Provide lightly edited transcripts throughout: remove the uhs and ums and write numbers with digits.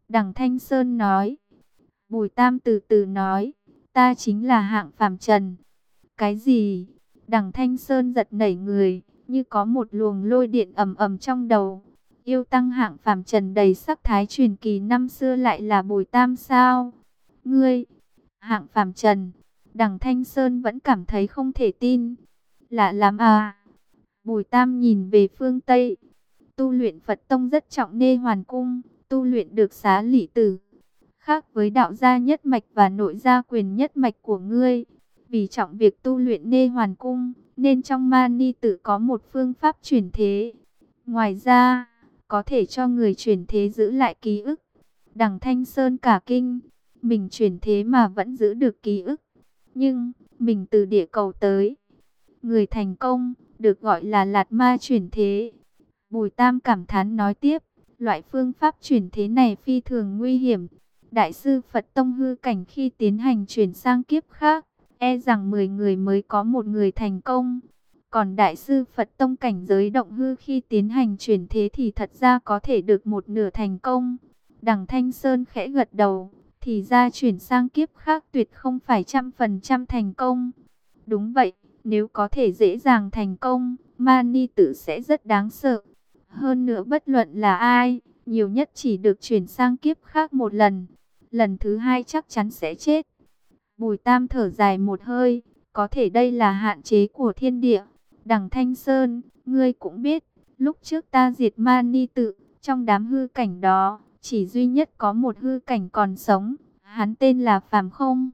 Đằng Thanh Sơn nói. Bùi Tam từ từ nói, ta chính là Hạng Phàm Trần. Cái gì? Đằng Thanh Sơn giật nảy người, như có một luồng lôi điện ầm ầm trong đầu. Yêu tăng Hạng Phàm Trần đầy sắc thái truyền kỳ năm xưa lại là Bùi Tam sao? Ngươi, Hạng Phàm Trần. Đằng Thanh Sơn vẫn cảm thấy không thể tin. Lạ lắm à? Bùi Tam nhìn về phương Tây. Tu luyện Phật tông rất trọng nê hoàn cung, tu luyện được xá lỷ tử. Khác với đạo gia nhất mạch và nội gia quyền nhất mạch của ngươi. Vì trọng việc tu luyện nê hoàn cung, nên trong Mani Tử có một phương pháp chuyển thế. Ngoài ra, có thể cho người chuyển thế giữ lại ký ức. Đằng Thanh Sơn cả kinh, mình chuyển thế mà vẫn giữ được ký ức. Nhưng, mình từ địa cầu tới. Người thành công, được gọi là Lạt Ma chuyển thế. Bùi Tam cảm thán nói tiếp, loại phương pháp chuyển thế này phi thường nguy hiểm. Đại sư Phật Tông hư cảnh khi tiến hành chuyển sang kiếp khác, e rằng 10 người mới có một người thành công. Còn Đại sư Phật Tông cảnh giới động hư khi tiến hành chuyển thế thì thật ra có thể được một nửa thành công. Đằng Thanh Sơn khẽ gật đầu, thì ra chuyển sang kiếp khác tuyệt không phải 100% thành công. Đúng vậy, nếu có thể dễ dàng thành công, Mani Tử sẽ rất đáng sợ. Hơn nữa bất luận là ai, nhiều nhất chỉ được chuyển sang kiếp khác một lần. Lần thứ hai chắc chắn sẽ chết. Bùi Tam thở dài một hơi, có thể đây là hạn chế của thiên địa. Đằng Thanh Sơn, ngươi cũng biết, lúc trước ta diệt Mani Tự, trong đám hư cảnh đó, chỉ duy nhất có một hư cảnh còn sống, hắn tên là Phàm Không.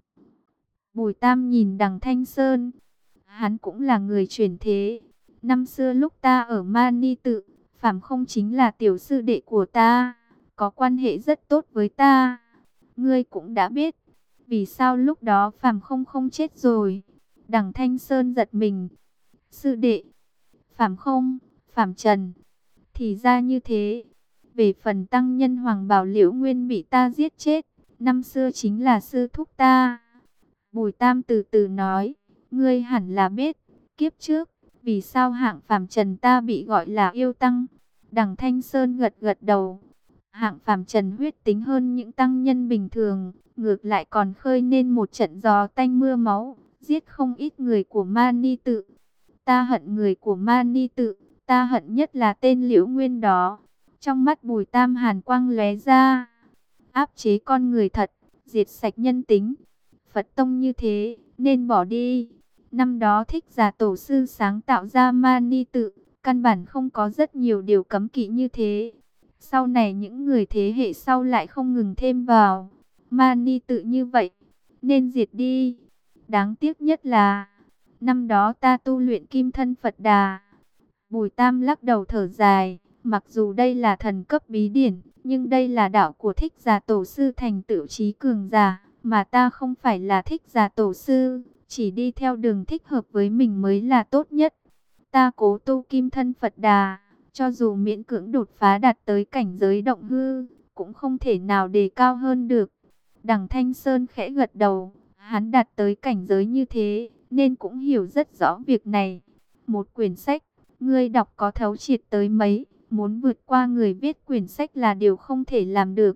Bùi Tam nhìn đằng Thanh Sơn, hắn cũng là người chuyển thế. Năm xưa lúc ta ở Mani Tự, Phàm Không chính là tiểu sư đệ của ta, có quan hệ rất tốt với ta. Ngươi cũng đã biết, vì sao lúc đó Phàm Không không chết rồi. Đằng Thanh Sơn giật mình. Sư đệ, Phàm Không, Phàm Trần, thì ra như thế. Về phần tăng nhân Hoàng Bảo Liễu Nguyên bị ta giết chết, năm xưa chính là sư thúc ta. Bùi Tam từ từ nói, ngươi hẳn là biết, kiếp trước, vì sao Hạng Phàm Trần ta bị gọi là yêu tăng. Đằng Thanh Sơn gật gật đầu. Hạng Phàm Trần huyết tính hơn những tăng nhân bình thường, ngược lại còn khơi nên một trận gió tanh mưa máu, giết không ít người của Mani Tự. Ta hận người của Mani Tự, ta hận nhất là tên Liễu Nguyên đó. Trong mắt Bùi Tam hàn quang lóe ra, áp chế con người thật, diệt sạch nhân tính. Phật tông như thế, nên bỏ đi. Năm đó Thích Giả Tổ sư sáng tạo ra Mani Tự, căn bản không có rất nhiều điều cấm kỵ như thế. Sau này những người thế hệ sau lại không ngừng thêm vào. Mani Tự như vậy, nên diệt đi. Đáng tiếc nhất là, năm đó ta tu luyện Kim Thân Phật Đà. Bùi Tam lắc đầu thở dài, mặc dù đây là thần cấp bí điển, nhưng đây là đạo của Thích Giả Tổ sư thành tựu trí cường giả, mà ta không phải là Thích Giả Tổ sư, chỉ đi theo đường thích hợp với mình mới là tốt nhất. Ta cố tu Kim Thân Phật Đà, cho dù miễn cưỡng đột phá đạt tới cảnh giới động hư, cũng không thể nào đề cao hơn được. Đằng Thanh Sơn khẽ gật đầu, hắn đạt tới cảnh giới như thế, nên cũng hiểu rất rõ việc này. Một quyển sách, ngươi đọc có thấu triệt tới mấy, muốn vượt qua người viết quyển sách là điều không thể làm được.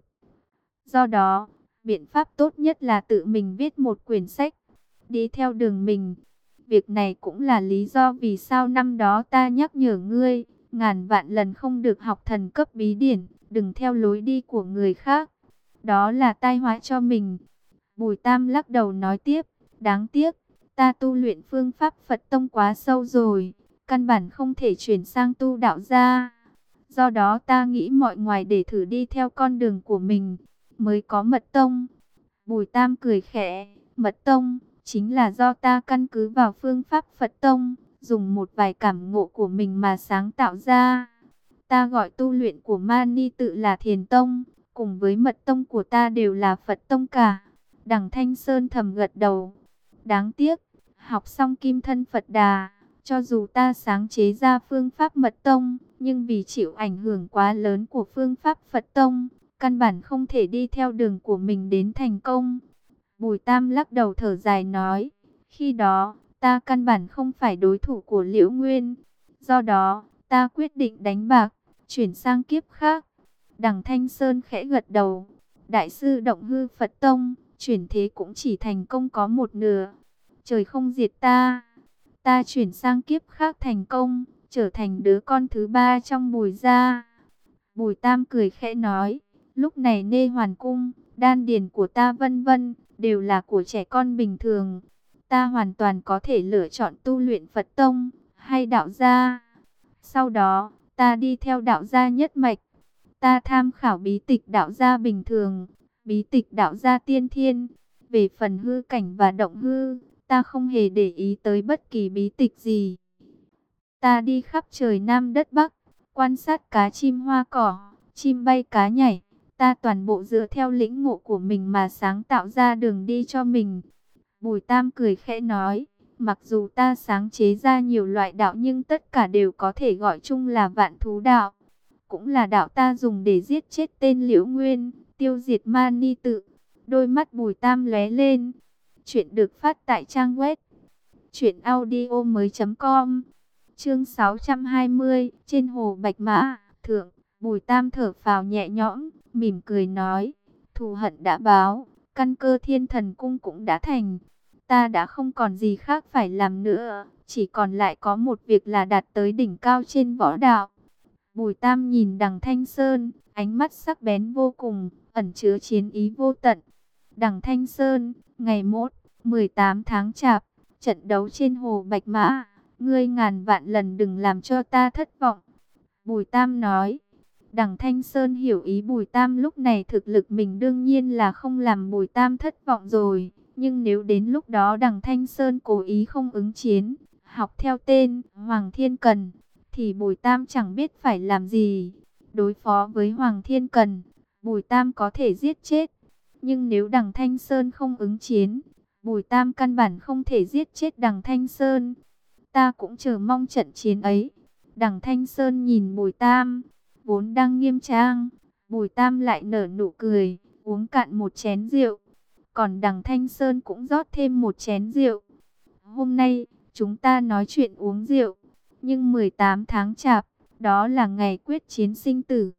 Do đó, biện pháp tốt nhất là tự mình viết một quyển sách, đi theo đường mình. Việc này cũng là lý do vì sao năm đó ta nhắc nhở ngươi, ngàn vạn lần không được học thần cấp bí điển, đừng theo lối đi của người khác. Đó là tai họa cho mình. Bùi Tam lắc đầu nói tiếp, đáng tiếc, ta tu luyện phương pháp Phật tông quá sâu rồi, căn bản không thể chuyển sang tu đạo gia. Do đó ta nghĩ mọi ngoài để thử đi theo con đường của mình, mới có mật tông. Bùi Tam cười khẽ, mật tông chính là do ta căn cứ vào phương pháp Phật tông, dùng một vài cảm ngộ của mình mà sáng tạo ra. Ta gọi tu luyện của Mani Tự là Thiền Tông, cùng với mật tông của ta đều là Phật tông cả. Đằng Thanh Sơn thầm gật đầu. Đáng tiếc, học xong Kim Thân Phật Đà, cho dù ta sáng chế ra phương pháp mật tông, nhưng vì chịu ảnh hưởng quá lớn của phương pháp Phật tông, căn bản không thể đi theo đường của mình đến thành công. Bùi Tam lắc đầu thở dài nói, khi đó, ta căn bản không phải đối thủ của Liễu Nguyên. Do đó, ta quyết định đánh bạc, chuyển sang kiếp khác. Đằng Thanh Sơn khẽ gật đầu. Đại sư Động Hư Phật Tông, chuyển thế cũng chỉ thành công có một nửa. Trời không diệt ta, ta chuyển sang kiếp khác thành công, trở thành đứa con thứ ba trong Bùi gia. Bùi Tam cười khẽ nói, lúc này Nê Hoàn Cung, đan điền của ta vân vân, đều là của trẻ con bình thường. Ta hoàn toàn có thể lựa chọn tu luyện Phật Tông, hay đạo gia. Sau đó, ta đi theo đạo gia nhất mạch. Ta tham khảo bí tịch đạo gia bình thường, bí tịch đạo gia tiên thiên. Về phần hư cảnh và động hư, ta không hề để ý tới bất kỳ bí tịch gì. Ta đi khắp trời Nam đất Bắc, quan sát cá chim hoa cỏ, chim bay cá nhảy. Ta toàn bộ dựa theo lĩnh ngộ của mình mà sáng tạo ra đường đi cho mình. Bùi Tam cười khẽ nói, mặc dù ta sáng chế ra nhiều loại đạo nhưng tất cả đều có thể gọi chung là vạn thú đạo. Cũng là đạo ta dùng để giết chết tên Liễu Nguyên, tiêu diệt ma ni tự. Đôi mắt Bùi Tam lóe lên. Chuyện được phát tại trang web truyệnaudiomoi.com. Chương 620, trên hồ Bạch Mã, thượng. Bùi Tam thở phào nhẹ nhõm, mỉm cười nói, thù hận đã báo, căn cơ Thiên Thần Cung cũng đã thành. Ta đã không còn gì khác phải làm nữa, chỉ còn lại có một việc là đạt tới đỉnh cao trên võ đạo. Bùi Tam nhìn Đằng Thanh Sơn, ánh mắt sắc bén vô cùng, ẩn chứa chiến ý vô tận. Đằng Thanh Sơn, ngày mốt, 18 tháng Chạp, trận đấu trên hồ Bạch Mã, ngươi ngàn vạn lần đừng làm cho ta thất vọng. Bùi Tam nói. Đằng Thanh Sơn hiểu ý Bùi Tam lúc này thực lực mình đương nhiên là không làm Bùi Tam thất vọng rồi. Nhưng nếu đến lúc đó Đằng Thanh Sơn cố ý không ứng chiến, học theo tên Hoàng Thiên Cần, thì Bùi Tam chẳng biết phải làm gì. Đối phó với Hoàng Thiên Cần, Bùi Tam có thể giết chết. Nhưng nếu Đằng Thanh Sơn không ứng chiến, Bùi Tam căn bản không thể giết chết Đằng Thanh Sơn. Ta cũng chờ mong trận chiến ấy. Đằng Thanh Sơn nhìn Bùi Tam, vốn đang nghiêm trang, Bùi Tam lại nở nụ cười, uống cạn một chén rượu. Còn Đằng Thanh Sơn cũng rót thêm một chén rượu. Hôm nay, chúng ta nói chuyện uống rượu. Nhưng 18 tháng Chạp, đó là ngày quyết chiến sinh tử.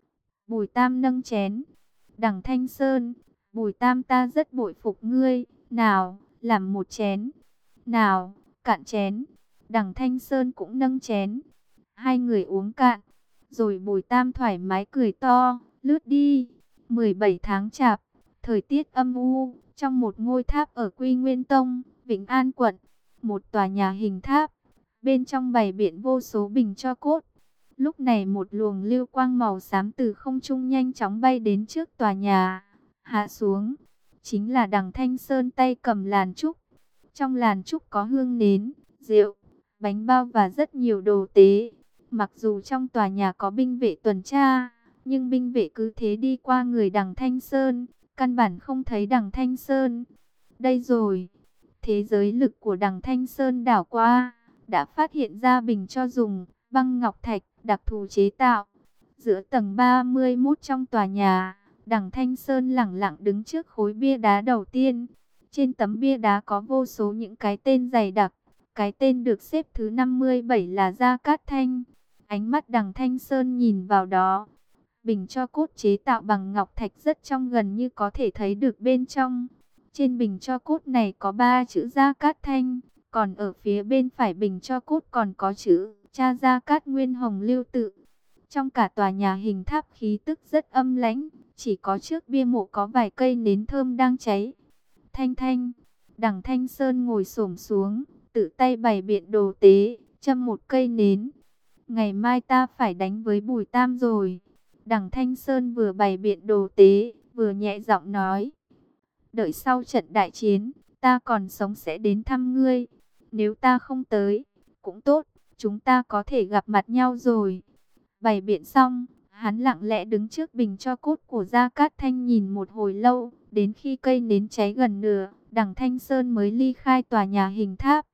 Bùi Tam nâng chén. Đằng Thanh Sơn, Bùi Tam ta rất bội phục ngươi. Nào, làm một chén. Nào, cạn chén. Đằng Thanh Sơn cũng nâng chén. Hai người uống cạn. Rồi Bùi Tam thoải mái cười to, lướt đi. 17 tháng Chạp, thời tiết âm u, trong một ngôi tháp ở Quy Nguyên Tông, Vĩnh An quận, một tòa nhà hình tháp, bên trong bày biện vô số bình tro cốt. Lúc này một luồng lưu quang màu xám từ không trung nhanh chóng bay đến trước tòa nhà, hạ xuống. Chính là Đằng Thanh Sơn tay cầm làn trúc. Trong làn trúc có hương nến, rượu, bánh bao và rất nhiều đồ tế. Mặc dù trong tòa nhà có binh vệ tuần tra, nhưng binh vệ cứ thế đi qua người Đằng Thanh Sơn, căn bản không thấy Đằng Thanh Sơn. Đây rồi, thế giới lực của Đằng Thanh Sơn đảo qua, đã phát hiện ra bình cho dùng, băng ngọc thạch, đặc thù chế tạo. Giữa tầng 31 trong tòa nhà, Đằng Thanh Sơn lẳng lặng đứng trước khối bia đá đầu tiên. Trên tấm bia đá có vô số những cái tên dày đặc. Cái tên được xếp thứ 57 là Gia Cát Thanh. Ánh mắt Đằng Thanh Sơn nhìn vào đó. Bình tro cốt chế tạo bằng ngọc thạch rất trong, gần như có thể thấy được bên trong. Trên bình tro cốt này có 3 chữ Gia Cát Thanh. Còn ở phía bên phải bình tro cốt còn có chữ cha Gia Cát Nguyên Hồng Lưu Tự. Trong cả tòa nhà hình tháp khí tức rất âm lãnh. Chỉ có trước bia mộ có vài cây nến thơm đang cháy. Thanh Thanh, Đằng Thanh Sơn ngồi xổm xuống, tự tay bày biện đồ tế, châm một cây nến. Ngày mai ta phải đánh với Bùi Tam rồi. Đằng Thanh Sơn vừa bày biện đồ tế, vừa nhẹ giọng nói. Đợi sau trận đại chiến, ta còn sống sẽ đến thăm ngươi. Nếu ta không tới, cũng tốt, chúng ta có thể gặp mặt nhau rồi. Bày biện xong, hắn lặng lẽ đứng trước bình tro cốt của Gia Cát Thanh nhìn một hồi lâu. Đến khi cây nến cháy gần nửa, Đằng Thanh Sơn mới ly khai tòa nhà hình tháp.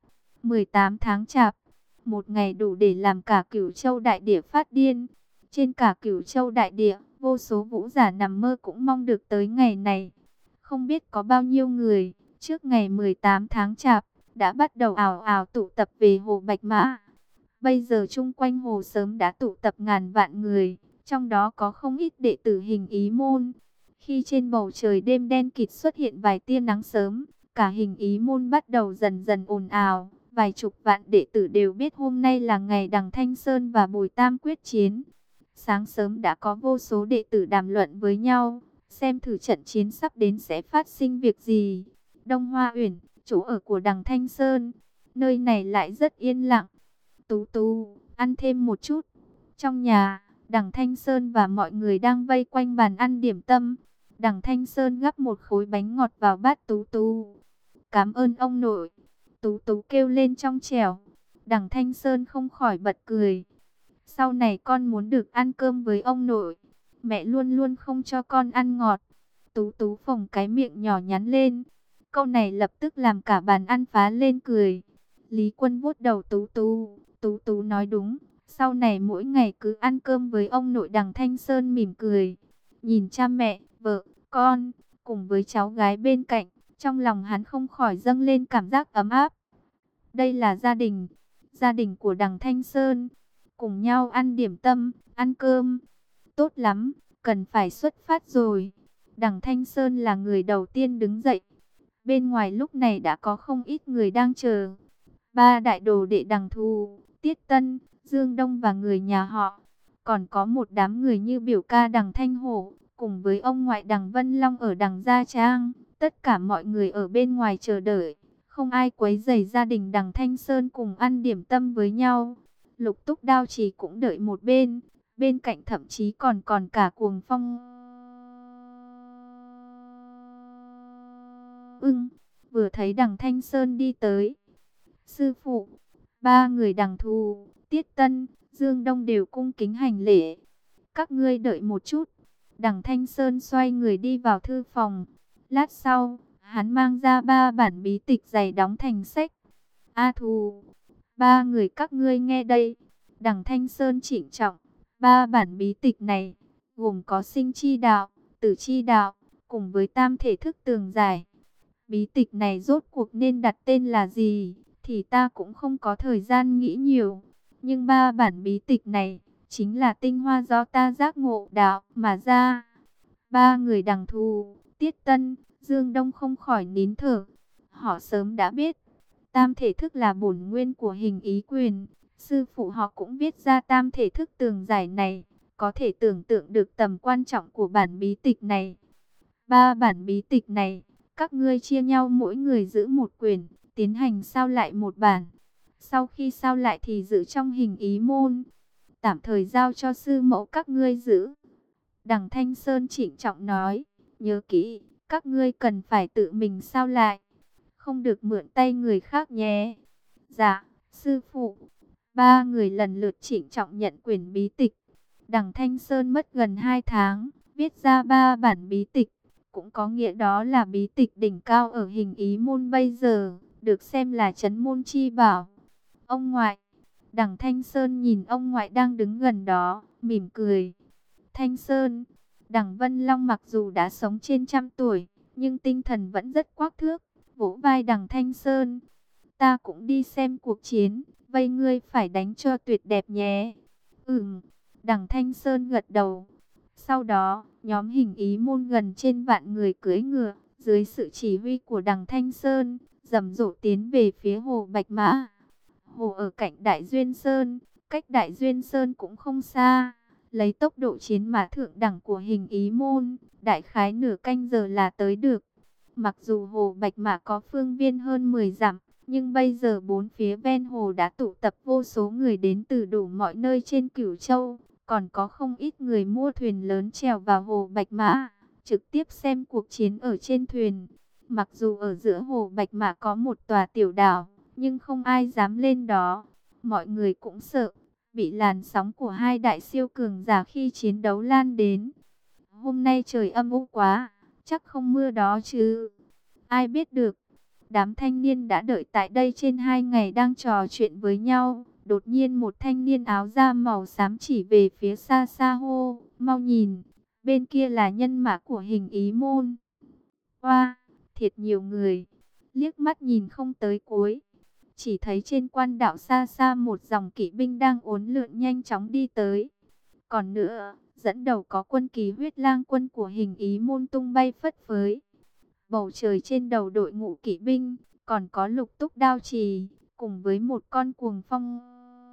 18 tháng Chạp, một ngày đủ để làm cả Cửu Châu đại địa phát điên. Trên cả Cửu Châu đại địa, vô số vũ giả nằm mơ cũng mong được tới ngày này. Không biết có bao nhiêu người, trước ngày 18 tháng Chạp, đã bắt đầu ào ào tụ tập về hồ Bạch Mã. Bây giờ chung quanh hồ sớm đã tụ tập ngàn vạn người, trong đó có không ít đệ tử Hình Ý môn. Khi trên bầu trời đêm đen kịt xuất hiện vài tia nắng sớm, cả hình ý môn bắt đầu dần dần ồn ào. Vài chục vạn đệ tử đều biết hôm nay là ngày Đằng Thanh Sơn và Bùi Tam quyết chiến. Sáng sớm đã có vô số đệ tử đàm luận với nhau, xem thử trận chiến sắp đến sẽ phát sinh việc gì. Đông Hoa Uyển, chỗ ở của Đằng Thanh Sơn, nơi này lại rất yên lặng. Tú Tú, ăn thêm một chút. Trong nhà, Đằng Thanh Sơn và mọi người đang vây quanh bàn ăn điểm tâm. Đằng Thanh Sơn gắp một khối bánh ngọt vào bát Tú Tú. Cảm ơn ông nội. Tú Tú kêu lên trong trẻo. Đằng Thanh Sơn không khỏi bật cười. Sau này con muốn được ăn cơm với ông nội. Mẹ luôn luôn không cho con ăn ngọt. Tú Tú phồng cái miệng nhỏ nhắn lên. Câu này lập tức làm cả bàn ăn phá lên cười. Lý Quân vuốt đầu Tú Tú. Tú Tú nói đúng. Sau này mỗi ngày cứ ăn cơm với ông nội. Đằng Thanh Sơn mỉm cười. Nhìn cha mẹ, vợ, con, cùng với cháu gái bên cạnh. Trong lòng hắn không khỏi dâng lên cảm giác ấm áp. Đây là gia đình của Đằng Thanh Sơn. Cùng nhau ăn điểm tâm, ăn cơm. Tốt lắm, cần phải xuất phát rồi. Đằng Thanh Sơn là người đầu tiên đứng dậy. Bên ngoài lúc này đã có không ít người đang chờ. Ba đại đồ đệ Đằng Thù, Tiết Tân, Dương Đông và người nhà họ. Còn có một đám người như biểu ca Đằng Thanh Hổ, cùng với ông ngoại Đằng Vân Long ở Đằng Gia Trang. Tất cả mọi người ở bên ngoài chờ đợi. Không ai quấy rầy gia đình Đằng Thanh Sơn cùng ăn điểm tâm với nhau. Lục Túc Đao Chỉ cũng đợi một bên. Bên cạnh thậm chí còn cả Cuồng Phong. Vừa thấy Đằng Thanh Sơn đi tới. Sư phụ, ba người Đằng Thù, Tiết Tân, Dương Đông đều cung kính hành lễ. Các ngươi đợi một chút. Đằng Thanh Sơn xoay người đi vào thư phòng. Lát sau, hắn mang ra 3 bản bí tịch dày đóng thành sách. A Thù, ba người các ngươi nghe đây. Đằng Thanh Sơn trịnh trọng. 3 bản bí tịch này, gồm có sinh chi đạo, tử chi đạo, cùng với tam thể thức tường giải. Bí tịch này rốt cuộc nên đặt tên là gì, thì ta cũng không có thời gian nghĩ nhiều. Nhưng 3 bản bí tịch này, chính là tinh hoa do ta giác ngộ đạo mà ra. Ba người Đằng Thù, Tiết Tân, Dương Đông không khỏi nín thở. Họ sớm đã biết, tam thể thức là bổn nguyên của hình ý quyền. Sư phụ họ cũng viết ra tam thể thức tường giải này. Có thể tưởng tượng được tầm quan trọng của bản bí tịch này. 3 bản bí tịch này, các ngươi chia nhau mỗi người giữ một quyển, tiến hành sao lại một bản. Sau khi sao lại thì giữ trong hình ý môn, tạm thời giao cho sư mẫu các ngươi giữ. Đằng Thanh Sơn trịnh trọng nói, nhớ kỹ, các ngươi cần phải tự mình sao lại, không được mượn tay người khác nhé. Dạ, sư phụ. 3 người lần lượt trịnh trọng nhận quyển bí tịch. Đằng Thanh Sơn mất gần 2 tháng, viết ra 3 bản bí tịch. Cũng có nghĩa đó là bí tịch đỉnh cao ở hình ý môn bây giờ, được xem là trấn môn chi bảo. Ông ngoại. Đằng Thanh Sơn nhìn ông ngoại đang đứng gần đó, mỉm cười. Thanh Sơn. Đằng Vân Long mặc dù đã sống trên 100 tuổi, nhưng tinh thần vẫn rất quắc thước, vỗ vai Đằng Thanh Sơn. Ta cũng đi xem cuộc chiến, vậy ngươi phải đánh cho tuyệt đẹp nhé. Đằng Thanh Sơn gật đầu. Sau đó, nhóm hình ý môn gần trên vạn người cưỡi ngựa, dưới sự chỉ huy của Đằng Thanh Sơn, rầm rộ tiến về phía hồ Bạch Mã. Hồ ở cạnh Đại Duyên Sơn, cách Đại Duyên Sơn cũng không xa. Lấy tốc độ chiến mã thượng đẳng của hình ý môn, đại khái nửa canh giờ là tới được. Mặc dù hồ Bạch Mã có phương viên hơn 10 dặm, nhưng bây giờ bốn phía ven hồ đã tụ tập vô số người đến từ đủ mọi nơi trên Cửu Châu. Còn có không ít người mua thuyền lớn chèo vào hồ Bạch Mã, trực tiếp xem cuộc chiến ở trên thuyền. Mặc dù ở giữa hồ Bạch Mã có một tòa tiểu đảo, nhưng không ai dám lên đó. Mọi người cũng sợ, bị làn sóng của hai đại siêu cường giả khi chiến đấu lan đến. Hôm nay trời âm u quá, chắc không mưa đó chứ. Ai biết được. Đám thanh niên đã đợi tại đây trên 2 ngày đang trò chuyện với nhau. Đột nhiên một thanh niên áo da màu xám chỉ về phía xa xa hô, mau nhìn, bên kia là nhân mã của hình ý môn. Oa, thiệt nhiều người, liếc mắt nhìn không tới cuối. Chỉ thấy trên quan đạo xa xa một dòng kỵ binh đang uốn lượn nhanh chóng đi tới. Còn nữa, dẫn đầu có quân kỳ Huyết Lang quân của Hình Ý môn tung bay phất phới. Bầu trời trên đầu đội ngũ kỵ binh, còn có Lục Túc đao trì, cùng với một con cuồng phong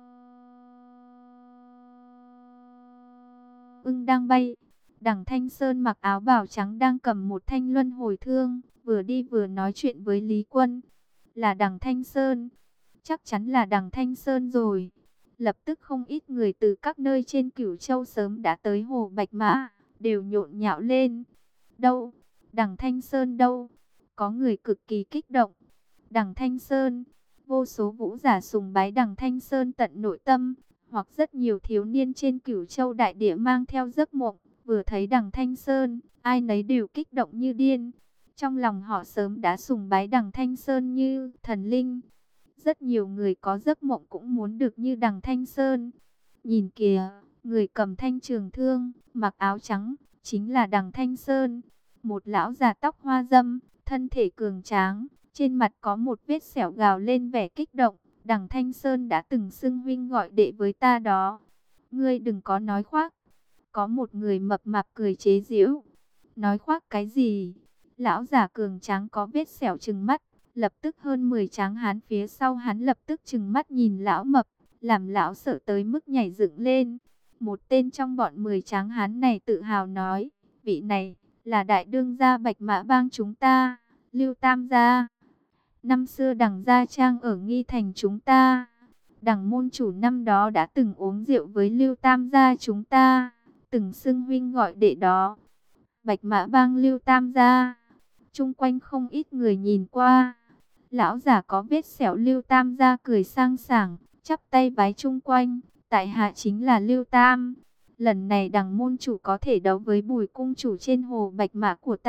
ưng đang bay. Đằng Thanh Sơn mặc áo bào trắng đang cầm một thanh luân hồi thương, vừa đi vừa nói chuyện với Lý Quân. Là Đằng Thanh Sơn, chắc chắn là Đằng Thanh Sơn rồi. Lập tức không ít người từ các nơi trên Cửu Châu sớm đã tới Hồ Bạch Mã, đều nhộn nhạo lên. Đâu? Đằng Thanh Sơn đâu? Có người cực kỳ kích động. Đằng Thanh Sơn, vô số vũ giả sùng bái Đằng Thanh Sơn tận nội tâm, hoặc rất nhiều thiếu niên trên Cửu Châu đại địa mang theo giấc mộng, vừa thấy Đằng Thanh Sơn, ai nấy đều kích động như điên. Trong lòng họ sớm đã sùng bái Đằng Thanh Sơn như thần linh. Rất nhiều người có giấc mộng cũng muốn được như Đằng Thanh Sơn. Nhìn kìa, người cầm thanh trường thương, mặc áo trắng, chính là Đằng Thanh Sơn. Một lão già tóc hoa râm, thân thể cường tráng, trên mặt có một vết sẹo gào lên vẻ kích động. Đằng Thanh Sơn đã từng xưng huynh gọi đệ với ta đó. Ngươi đừng có nói khoác. Có một người mập mạp cười chế giễu. Nói khoác cái gì? Lão già cường tráng có vết sẹo trừng mắt. Lập tức hơn 10 tráng hán phía sau hắn lập tức trừng mắt nhìn lão mập, làm lão sợ tới mức nhảy dựng lên. Một tên trong bọn 10 tráng hán này tự hào nói, vị này là đại đương gia Bạch Mã Bang chúng ta, Lưu Tam gia. Năm xưa Đằng Gia Trang ở Nghi Thành chúng ta, Đằng môn chủ năm đó đã từng uống rượu với Lưu Tam gia chúng ta, từng xưng huynh gọi đệ đó. Bạch Mã Bang Lưu Tam gia. Chung quanh không ít người nhìn qua. Lão già có vết sẹo Lưu Tam gia cười sang sảng, chắp tay vái chung quanh, tại hạ chính là Lưu Tam. Lần này Đằng môn chủ có thể đấu với Bùi cung chủ trên hồ Bạch Mã của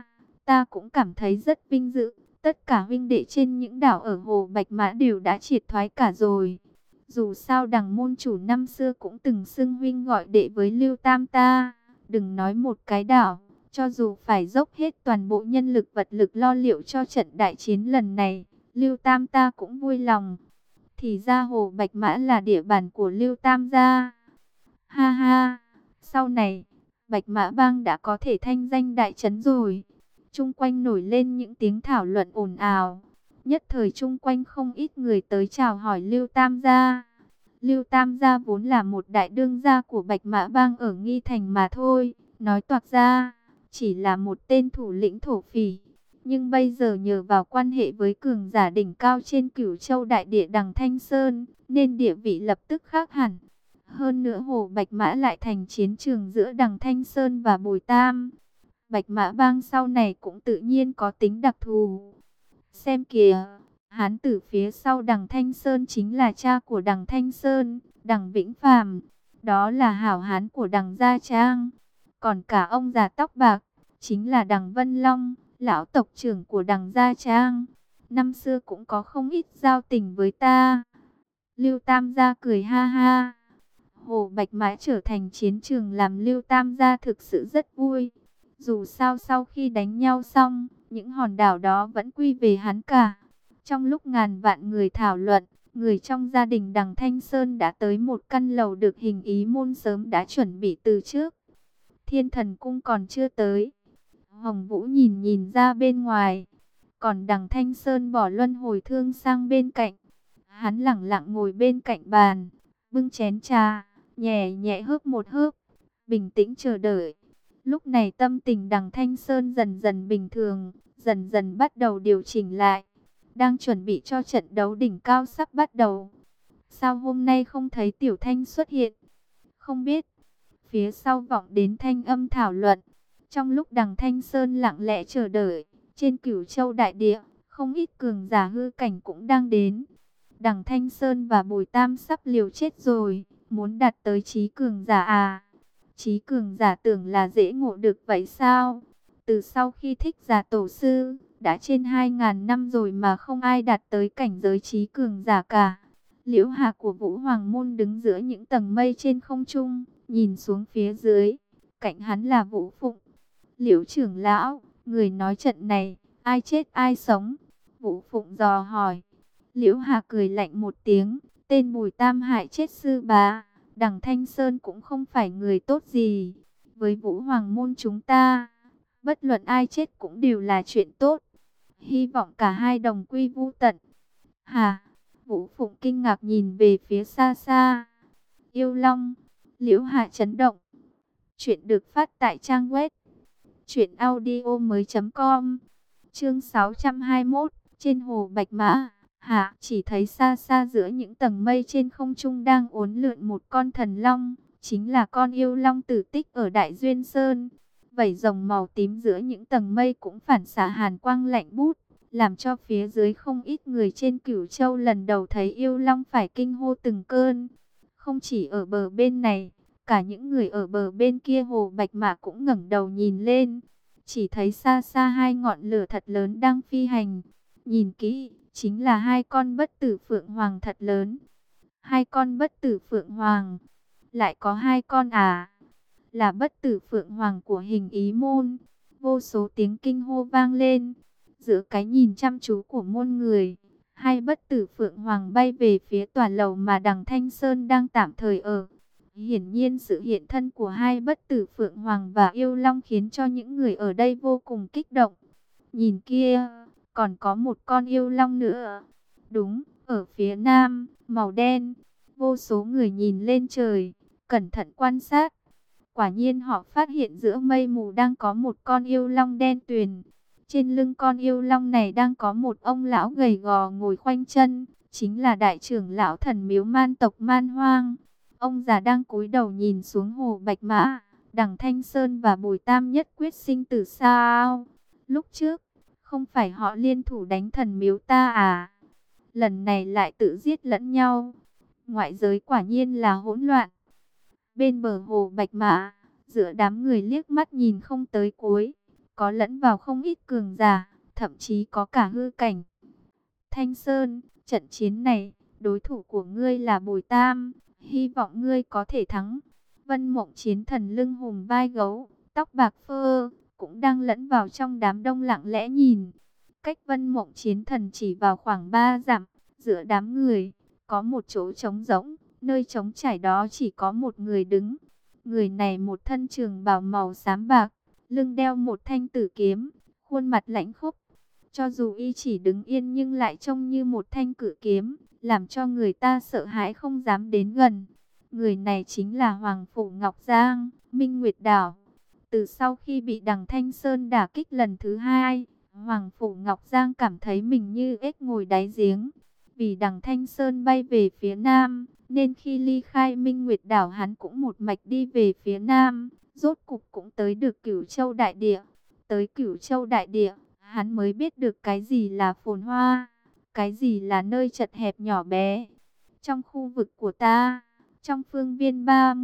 ta cũng cảm thấy rất vinh dự. Tất cả huynh đệ trên những đảo ở hồ Bạch Mã đều đã triệt thoái cả rồi. Dù sao Đằng môn chủ năm xưa cũng từng xưng huynh gọi đệ với Lưu Tam ta. Đừng nói một cái đảo, cho dù phải dốc hết toàn bộ nhân lực vật lực lo liệu cho trận đại chiến lần này, Lưu Tam ta cũng vui lòng. Thì ra hồ Bạch Mã là địa bàn của Lưu Tam gia. Ha ha, sau này, Bạch Mã Bang đã có thể thanh danh đại trấn rồi. Chung quanh nổi lên những tiếng thảo luận ồn ào. Nhất thời chung quanh không ít người tới chào hỏi Lưu Tam gia. Lưu Tam gia vốn là một đại đương gia của Bạch Mã Bang ở Nghi Thành mà thôi. Nói toạc ra, chỉ là một tên thủ lĩnh thổ phỉ. Nhưng bây giờ nhờ vào quan hệ với cường giả đỉnh cao trên Cửu Châu đại địa Đằng Thanh Sơn, nên địa vị lập tức khác hẳn. Hơn nữa hồ Bạch Mã lại thành chiến trường giữa Đằng Thanh Sơn và Bùi Tam. Bạch Mã Bang sau này cũng tự nhiên có tính đặc thù. Xem kìa, hán tử phía sau Đằng Thanh Sơn chính là cha của Đằng Thanh Sơn, Đằng Vĩnh Phàm. Đó là hảo hán của Đằng Gia Trang. Còn cả ông già tóc bạc, chính là Đằng Vân Long, lão tộc trưởng của Đằng Gia Trang. Năm xưa cũng có không ít giao tình với ta. Lưu Tam gia cười ha ha. Hồ Bạch Mã trở thành chiến trường làm Lưu Tam gia thực sự rất vui. Dù sao sau khi đánh nhau xong, những hòn đảo đó vẫn quy về hắn cả. Trong lúc ngàn vạn người thảo luận, người trong gia đình Đằng Thanh Sơn đã tới một căn lầu được Hình Ý môn sớm đã chuẩn bị từ trước. Thiên Thần Cung còn chưa tới. Hồng Vũ nhìn nhìn ra bên ngoài. Còn Đằng Thanh Sơn bỏ luân hồi thương sang bên cạnh. Hắn lẳng lặng ngồi bên cạnh bàn, bưng chén trà, nhẹ nhẹ hớp một hớp, bình tĩnh chờ đợi. Lúc này tâm tình Đằng Thanh Sơn dần dần bình thường, dần dần bắt đầu điều chỉnh lại. Đang chuẩn bị cho trận đấu đỉnh cao sắp bắt đầu. Sao hôm nay không thấy Tiểu Thanh xuất hiện? Không biết. Phía sau vọng đến thanh âm thảo luận. Trong lúc Đằng Thanh Sơn lặng lẽ chờ đợi, trên Cửu Châu đại địa, không ít cường giả hư cảnh cũng đang đến. Đằng Thanh Sơn và Bùi Tam sắp liều chết rồi, muốn đạt tới trí cường giả à? Trí cường giả tưởng là dễ ngộ được vậy sao? Từ sau khi Thích Giả tổ sư, đã trên 2000 năm rồi mà không ai đạt tới cảnh giới trí cường giả cả. Liễu Hà của Vũ Hoàng Môn đứng giữa những tầng mây trên không trung, nhìn xuống phía dưới, cạnh hắn là Vũ Phụng. Liễu trưởng lão, người nói trận này, ai chết ai sống? Vũ Phụng dò hỏi. Liễu Hà cười lạnh một tiếng, tên Bùi Tam hại chết sư bá, Đằng Thanh Sơn cũng không phải người tốt gì. Với Vũ Hoàng môn chúng ta, bất luận ai chết cũng đều là chuyện tốt. Hy vọng cả hai đồng quy vu tận. Hả? Vũ Phụng kinh ngạc nhìn về phía xa xa. Yêu Long. Liễu Hạ chấn động. Chuyện được phát tại trang web truyệnaudiomoi.com. Chương 621, trên hồ Bạch Mã. Hạ chỉ thấy xa xa giữa những tầng mây trên không trung đang uốn lượn một con thần long, chính là con yêu long tử tích ở Đại Duyên Sơn. Vảy rồng màu tím giữa những tầng mây cũng phản xạ hàn quang lạnh bút, làm cho phía dưới không ít người trên Cửu Châu lần đầu thấy yêu long phải kinh hô từng cơn. Không chỉ ở bờ bên này, cả những người ở bờ bên kia hồ Bạch Mã cũng ngẩng đầu nhìn lên, chỉ thấy xa xa hai ngọn lửa thật lớn đang phi hành. Nhìn kỹ, chính là hai con bất tử phượng hoàng thật lớn. Hai con bất tử phượng hoàng, lại có hai con à? Là bất tử phượng hoàng của Hình Ý môn. Vô số tiếng kinh hô vang lên. Giữa cái nhìn chăm chú của môn người, hai bất tử phượng hoàng bay về phía tòa lầu mà đằng Thanh Sơn đang tạm thời ở. Hiển nhiên sự hiện thân của hai bất tử phượng hoàng và yêu long khiến cho những người ở đây vô cùng kích động. Nhìn kia, còn có một con yêu long nữa. Đúng, ở phía nam, màu đen. Vô số người nhìn lên trời, cẩn thận quan sát. Quả nhiên họ phát hiện giữa mây mù đang có một con yêu long đen tuyền. Trên lưng con yêu long này đang có một ông lão gầy gò ngồi khoanh chân, chính là đại trưởng lão thần miếu man tộc Man Hoang. Ông già đang cúi đầu nhìn xuống hồ Bạch Mã. Đằng Thanh Sơn và Bùi Tam nhất quyết sinh tử sao? Lúc trước, không phải họ liên thủ đánh thần miếu ta à? Lần này lại tự giết lẫn nhau. Ngoại giới quả nhiên là hỗn loạn. Bên bờ hồ Bạch Mã, giữa đám người liếc mắt nhìn không tới cuối, có lẫn vào không ít cường giả, thậm chí có cả hư cảnh. Thanh Sơn, trận chiến này, đối thủ của ngươi là Bùi Tam, hy vọng ngươi có thể thắng. Vân Mộng chiến thần lưng hùm vai gấu, tóc bạc phơ, cũng đang lẫn vào trong đám đông lặng lẽ nhìn. Cách Vân Mộng chiến thần chỉ vào khoảng 3 dặm, giữa đám người, có một chỗ trống rỗng, nơi trống trải đó chỉ có một người đứng. Người này một thân trường bào màu xám bạc, lưng đeo một thanh tử kiếm, khuôn mặt lãnh khốc. Cho dù y chỉ đứng yên nhưng lại trông như một thanh cự kiếm, làm cho người ta sợ hãi không dám đến gần. Người này chính là Hoàng Phủ Ngọc Giang, Minh Nguyệt Đảo. Từ sau khi bị đằng Thanh Sơn đả kích lần thứ hai, Hoàng Phủ Ngọc Giang cảm thấy mình như ếch ngồi đáy giếng. Vì đằng Thanh Sơn bay về phía nam, nên khi ly khai Minh Nguyệt Đảo hắn cũng một mạch đi về phía nam, rốt cục cũng tới được Cửu Châu Đại Địa. Tới Cửu Châu Đại Địa, hắn mới biết được cái gì là phồn hoa, cái gì là nơi chật hẹp nhỏ bé. Trong khu vực của ta, trong phương viên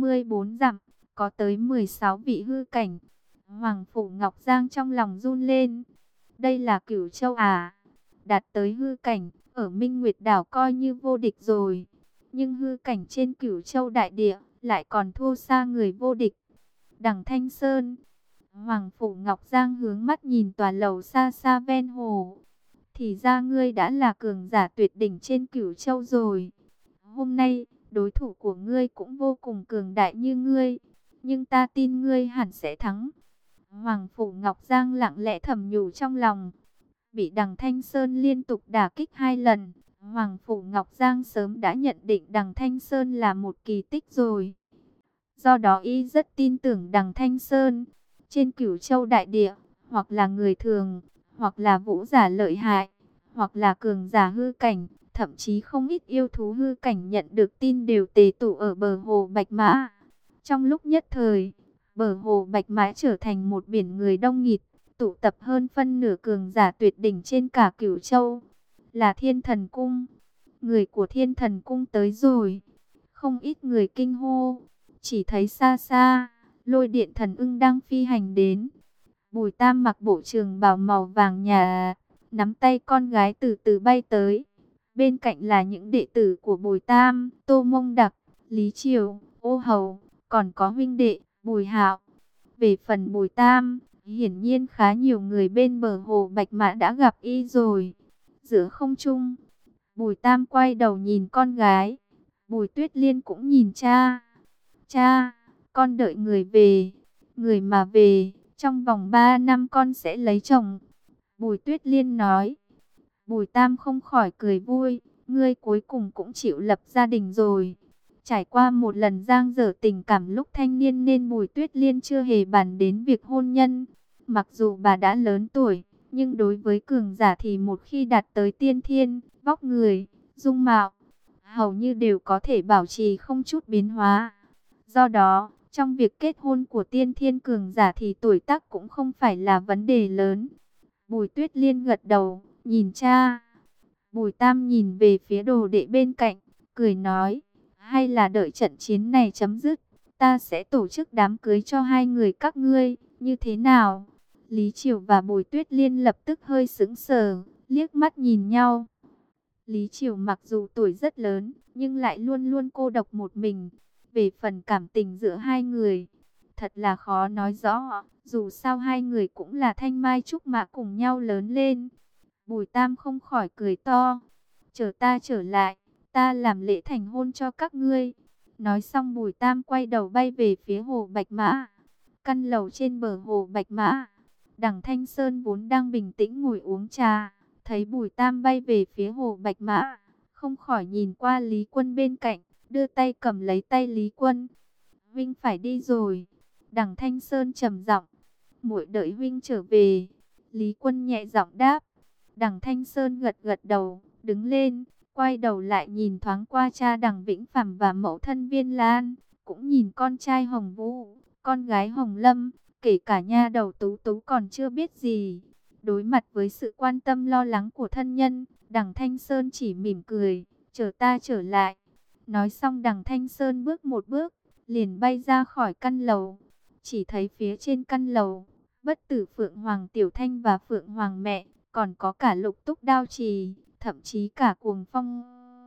34 dặm, có tới 16 vị hư cảnh. Hoàng Phủ Ngọc Giang trong lòng run lên. Đây là Cửu Châu à? Đạt tới hư cảnh, ở Minh Nguyệt Đảo coi như vô địch rồi. Nhưng hư cảnh trên Cửu Châu Đại Địa lại còn thua xa người vô địch. Đằng Thanh Sơn, Hoàng Phủ Ngọc Giang hướng mắt nhìn tòa lầu xa xa ven hồ. Thì ra ngươi đã là cường giả tuyệt đỉnh trên Cửu Châu rồi. Hôm nay, đối thủ của ngươi cũng vô cùng cường đại như ngươi. Nhưng ta tin ngươi hẳn sẽ thắng. Hoàng Phủ Ngọc Giang lặng lẽ thầm nhủ trong lòng. Bị đằng Thanh Sơn liên tục đả kích 2 lần. Hoàng Phủ Ngọc Giang sớm đã nhận định đằng Thanh Sơn là một kỳ tích rồi. Do đó y rất tin tưởng đằng Thanh Sơn. Trên Cửu Châu Đại Địa, hoặc là người thường, hoặc là vũ giả lợi hại, hoặc là cường giả hư cảnh, thậm chí không ít yêu thú hư cảnh nhận được tin đều tề tụ ở bờ hồ Bạch Mã. Trong lúc nhất thời, bờ hồ Bạch Mã trở thành một biển người đông nghịt, tụ tập hơn phân nửa cường giả tuyệt đỉnh trên cả Cửu Châu. Là Thiên Thần Cung. Người của Thiên Thần Cung tới rồi. Không ít người kinh hô. Chỉ thấy xa xa, Lôi Điện Thần Ưng đang phi hành đến. Bùi Tam mặc bộ trường bào màu vàng nhà, nắm tay con gái từ từ bay tới. Bên cạnh là những đệ tử của Bùi Tam, Tô Mông Đặc, Lý Triều, Ô Hầu, còn có huynh đệ Bùi Hạo. Về phần Bùi Tam, hiển nhiên khá nhiều người bên bờ hồ Bạch Mã đã gặp y rồi. Giữa không trung, Bùi Tam quay đầu nhìn con gái, Bùi Tuyết Liên cũng nhìn cha. Cha, con đợi người về. Người mà về, trong vòng 3 năm con sẽ lấy chồng. Bùi Tuyết Liên nói. Bùi Tam không khỏi cười vui. Ngươi cuối cùng cũng chịu lập gia đình rồi. Trải qua một lần giang dở tình cảm lúc thanh niên nên Bùi Tuyết Liên chưa hề bàn đến việc hôn nhân. Mặc dù bà đã lớn tuổi, nhưng đối với cường giả thì một khi đạt tới tiên thiên, vóc người, dung mạo, hầu như đều có thể bảo trì không chút biến hóa. Do đó, trong việc kết hôn của tiên thiên cường giả thì tuổi tác cũng không phải là vấn đề lớn. Bùi Tuyết Liên gật đầu, nhìn cha. Bùi Tam nhìn về phía đồ đệ bên cạnh, cười nói, hay là đợi trận chiến này chấm dứt, ta sẽ tổ chức đám cưới cho hai người các ngươi, như thế nào? Lý Chiểu và Bùi Tuyết Liên lập tức hơi sững sờ, liếc mắt nhìn nhau. Lý Chiểu mặc dù tuổi rất lớn, nhưng lại luôn luôn cô độc một mình. Về phần cảm tình giữa hai người, thật là khó nói rõ, dù sao hai người cũng là thanh mai trúc mã cùng nhau lớn lên. Bùi Tam không khỏi cười to, chờ ta trở lại, ta làm lễ thành hôn cho các ngươi. Nói xong Bùi Tam quay đầu bay về phía hồ Bạch Mã. Căn lầu trên bờ hồ Bạch Mã, Đằng Thanh Sơn vốn đang bình tĩnh ngồi uống trà, thấy Bùi Tam bay về phía hồ Bạch Mã, không khỏi nhìn qua Lý Quân bên cạnh, đưa tay cầm lấy tay Lý Quân. Huynh phải đi rồi. Đằng Thanh Sơn trầm giọng, muội đợi huynh trở về. Lý Quân nhẹ giọng đáp. Đằng Thanh Sơn gật gật đầu, đứng lên, quay đầu lại nhìn thoáng qua cha Đằng Vĩnh Phàm và mẫu thân Viên Lan, cũng nhìn con trai Hồng Vũ, con gái Hồng Lâm, kể cả nha đầu Tú Tú còn chưa biết gì. Đối mặt với sự quan tâm lo lắng của thân nhân, Đằng Thanh Sơn chỉ mỉm cười, chờ ta trở lại. Nói xong Đằng Thanh Sơn bước một bước, liền bay ra khỏi căn lầu. Chỉ thấy phía trên căn lầu, Bất Tử Phượng Hoàng Tiểu Thanh và Phượng Hoàng mẹ, còn có cả Lục Túc Đao Trì, thậm chí cả Cuồng Phong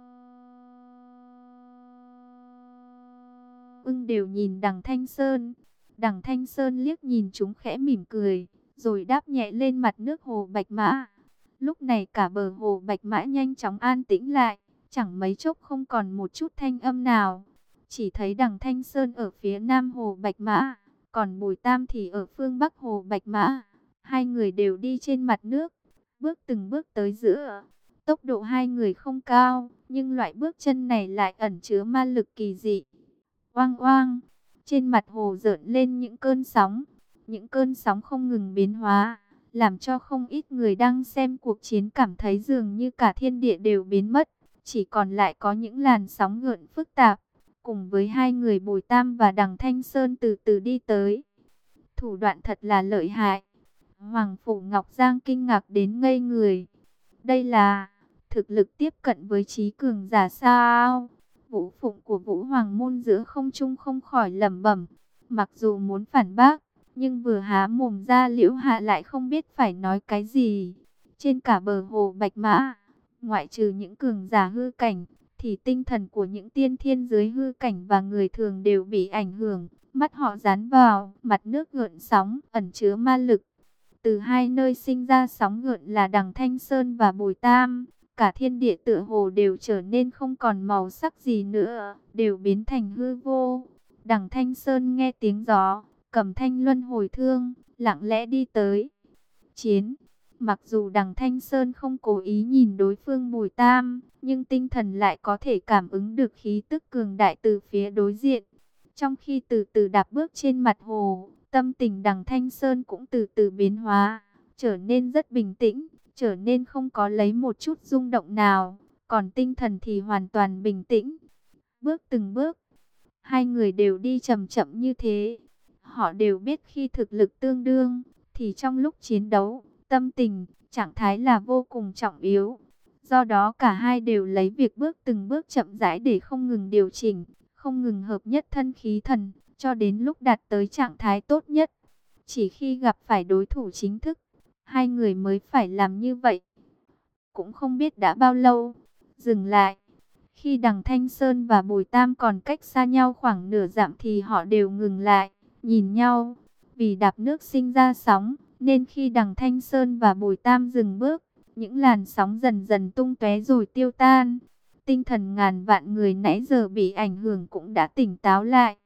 Ưng đều nhìn Đằng Thanh Sơn. Đằng Thanh Sơn liếc nhìn chúng khẽ mỉm cười, rồi đáp nhẹ lên mặt nước hồ Bạch Mã. Lúc này cả bờ hồ Bạch Mã nhanh chóng an tĩnh lại, chẳng mấy chốc không còn một chút thanh âm nào. Chỉ thấy Đằng Thanh Sơn ở phía nam hồ Bạch Mã, còn Bùi Tam thì ở phương bắc hồ Bạch Mã. Hai người đều đi trên mặt nước, bước từng bước tới giữa. Tốc độ hai người không cao, nhưng loại bước chân này lại ẩn chứa ma lực kỳ dị. Oang oang, trên mặt hồ rợn lên những cơn sóng. Những cơn sóng không ngừng biến hóa, làm cho không ít người đang xem cuộc chiến cảm thấy dường như cả thiên địa đều biến mất. Chỉ còn lại có những làn sóng gợn phức tạp, cùng với hai người Bùi Tam và Đằng Thanh Sơn từ từ đi tới. Thủ đoạn thật là lợi hại. Hoàng Phủ Ngọc Giang kinh ngạc đến ngây người. Đây là thực lực tiếp cận với trí cường giả sao? Vũ phụng của Vũ Hoàng môn giữa không trung không khỏi lẩm bẩm. Mặc dù muốn phản bác, nhưng vừa há mồm ra Liễu Hạ lại không biết phải nói cái gì. Trên cả bờ hồ Bạch Mã, ngoại trừ những cường giả hư cảnh, thì tinh thần của những tiên thiên dưới hư cảnh và người thường đều bị ảnh hưởng. Mắt họ dán vào mặt nước gợn sóng, ẩn chứa ma lực. Từ hai nơi sinh ra sóng gợn là Đằng Thanh Sơn và Bùi Tam, cả thiên địa tựa hồ đều trở nên không còn màu sắc gì nữa, đều biến thành hư vô. Đằng Thanh Sơn nghe tiếng gió, cầm thanh luân hồi thương, lặng lẽ đi tới. Chiến. Mặc dù Đằng Thanh Sơn không cố ý nhìn đối phương Bùi Tam, nhưng tinh thần lại có thể cảm ứng được khí tức cường đại từ phía đối diện. Trong khi từ từ đạp bước trên mặt hồ, tâm tình Đằng Thanh Sơn cũng từ từ biến hóa, trở nên rất bình tĩnh, trở nên không có lấy một chút rung động nào, còn tinh thần thì hoàn toàn bình tĩnh. Bước từng bước, hai người đều đi chậm chậm như thế. Họ đều biết khi thực lực tương đương, thì trong lúc chiến đấu, tâm tình, trạng thái là vô cùng trọng yếu. Do đó cả hai đều lấy việc bước từng bước chậm rãi để không ngừng điều chỉnh, không ngừng hợp nhất thân khí thần, cho đến lúc đạt tới trạng thái tốt nhất. Chỉ khi gặp phải đối thủ chính thức, hai người mới phải làm như vậy. Cũng không biết đã bao lâu, dừng lại. Khi Đằng Thanh Sơn và Bùi Tam còn cách xa nhau khoảng nửa dặm thì họ đều ngừng lại, nhìn nhau. Vì đạp nước sinh ra sóng, nên khi Đằng Thanh Sơn và Bùi Tam dừng bước, những làn sóng dần dần tung tóe rồi tiêu tan. Tinh thần ngàn vạn người nãy giờ bị ảnh hưởng cũng đã tỉnh táo lại.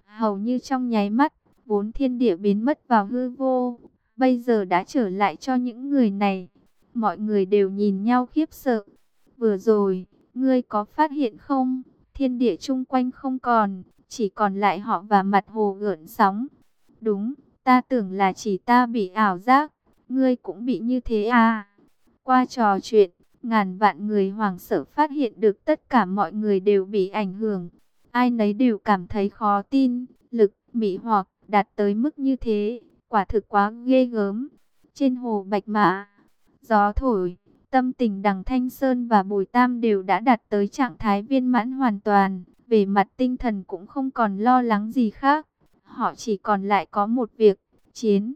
Hầu như trong nháy mắt, vốn thiên địa biến mất vào hư vô, bây giờ đã trở lại cho những người này. Mọi người đều nhìn nhau khiếp sợ. Vừa rồi, ngươi có phát hiện không? Thiên địa chung quanh không còn, chỉ còn lại họ và mặt hồ gợn sóng. Đúng, ta tưởng là chỉ ta bị ảo giác, ngươi cũng bị như thế à? Qua trò chuyện, ngàn vạn người hoảng sợ phát hiện được tất cả mọi người đều bị ảnh hưởng. Ai nấy đều cảm thấy khó tin, lực, mị hoặc đạt tới mức như thế, quả thực quá ghê gớm. Trên hồ Bạch Mã, gió thổi, tâm tình Đằng Thanh Sơn và Bùi Tam đều đã đạt tới trạng thái viên mãn hoàn toàn. Về mặt tinh thần cũng không còn lo lắng gì khác. Họ chỉ còn lại có một việc, chiến.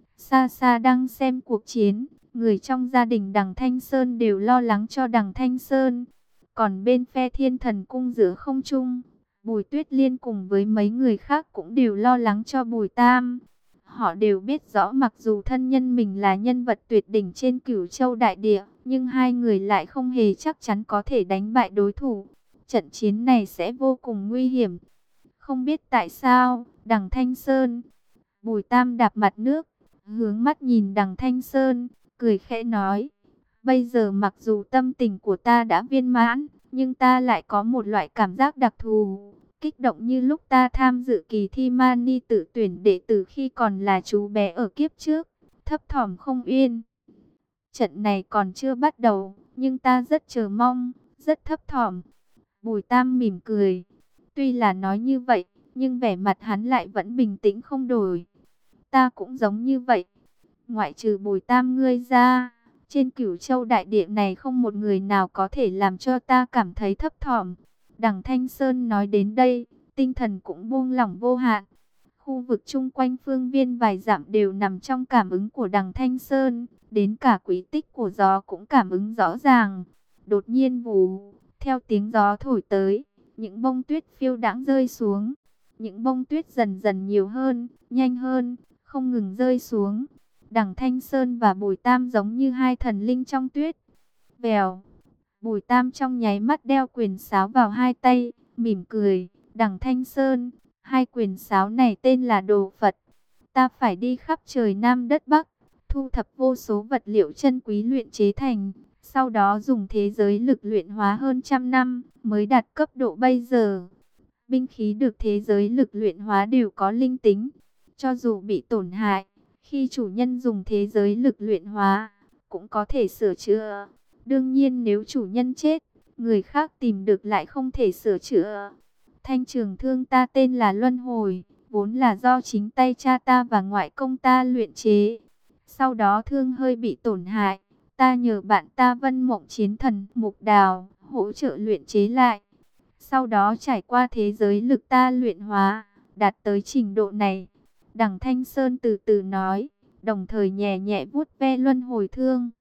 Xa xa đang xem cuộc chiến, người trong gia đình Đằng Thanh Sơn đều lo lắng cho Đằng Thanh Sơn. Còn bên phe Thiên Thần Cung giữa không trung, Bùi Tuyết Liên cùng với mấy người khác cũng đều lo lắng cho Bùi Tam. Họ đều biết rõ mặc dù thân nhân mình là nhân vật tuyệt đỉnh trên Cửu Châu đại địa, nhưng hai người lại không hề chắc chắn có thể đánh bại đối thủ. Trận chiến này sẽ vô cùng nguy hiểm. Không biết tại sao, Đằng Thanh Sơn, Bùi Tam đạp mặt nước, hướng mắt nhìn Đằng Thanh Sơn, cười khẽ nói: bây giờ mặc dù tâm tình của ta đã viên mãn, nhưng ta lại có một loại cảm giác đặc thù, kích động như lúc ta tham dự kỳ thi Mani tự tuyển đệ tử khi còn là chú bé ở kiếp trước, thấp thỏm không yên. Trận này còn chưa bắt đầu, nhưng ta rất chờ mong, rất thấp thỏm. Bùi Tam mỉm cười. Tuy là nói như vậy, nhưng vẻ mặt hắn lại vẫn bình tĩnh không đổi. Ta cũng giống như vậy. Ngoại trừ Bùi Tam ngươi ra, trên Cửu Châu đại địa này không một người nào có thể làm cho ta cảm thấy thấp thỏm. Đằng Thanh Sơn nói đến đây, tinh thần cũng buông lỏng vô hạn. Khu vực chung quanh phương viên vài dặm đều nằm trong cảm ứng của Đằng Thanh Sơn, đến cả quỹ tích của gió cũng cảm ứng rõ ràng. Đột nhiên vù, theo tiếng gió thổi tới, những bông tuyết phiêu đãng rơi xuống. Những bông tuyết dần dần nhiều hơn, nhanh hơn, không ngừng rơi xuống. Đằng Thanh Sơn và Bùi Tam giống như hai thần linh trong tuyết. Vèo, Bùi Tam trong nháy mắt đeo quyền sáo vào hai tay, mỉm cười. Đằng Thanh Sơn, hai quyền sáo này tên là Đồ Phật. Ta phải đi khắp trời Nam đất Bắc, thu thập vô số vật liệu chân quý luyện chế thành. Sau đó dùng thế giới lực luyện hóa hơn 100 năm, mới đạt cấp độ bây giờ. Binh khí được thế giới lực luyện hóa đều có linh tính. Cho dù bị tổn hại, khi chủ nhân dùng thế giới lực luyện hóa, cũng có thể sửa chữa. Đương nhiên nếu chủ nhân chết, người khác tìm được lại không thể sửa chữa. Thanh trường thương ta tên là Luân Hồi, vốn là do chính tay cha ta và ngoại công ta luyện chế. Sau đó thương hơi bị tổn hại, ta nhờ bạn ta Vân Mộng Chiến Thần Mục Đào hỗ trợ luyện chế lại. Sau đó trải qua thế giới lực ta luyện hóa, đạt tới trình độ này. Đằng Thanh Sơn từ từ nói, đồng thời nhẹ nhẹ vuốt ve luân hồi thương.